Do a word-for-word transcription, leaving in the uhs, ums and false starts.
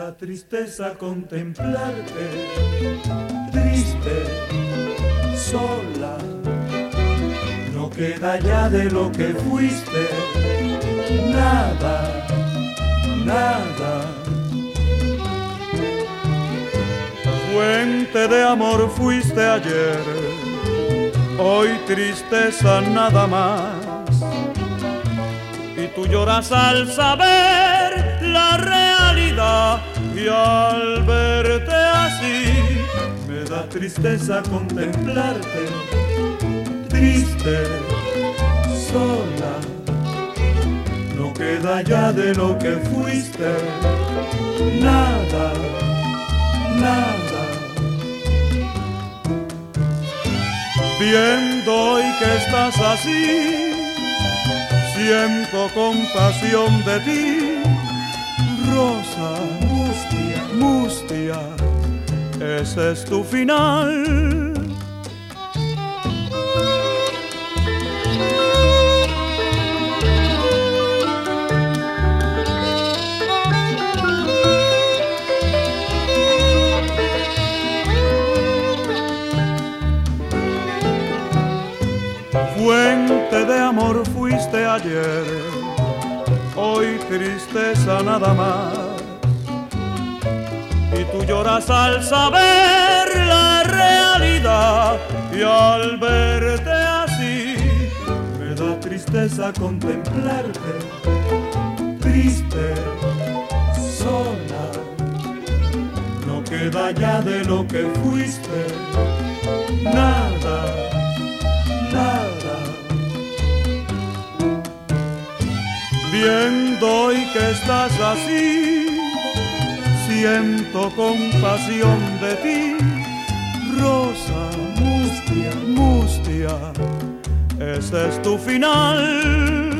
da tristeza contemplarte, triste, sola. No queda ya de lo que fuiste, nada, nada. Fuente de amor fuiste ayer, hoy tristeza nada más. Y tú lloras al saber la realidad y al verte así me da tristeza contemplarte, triste, sola. No queda ya de lo que fuiste, nada, nada. Viendo hoy que estás así, siento compasión de ti, rosa, mustia, mustia, ese es tu final. Fuente de amor fuiste ayer, hoy tristeza nada más. Y tú lloras al saber la realidad y al verte así me da tristeza contemplarte, triste, sola. No queda ya de lo que fuiste, nada, nada. Viendo hoy que estás así, siento compasión de ti, rosa, mustia, mustia, ese es tu final.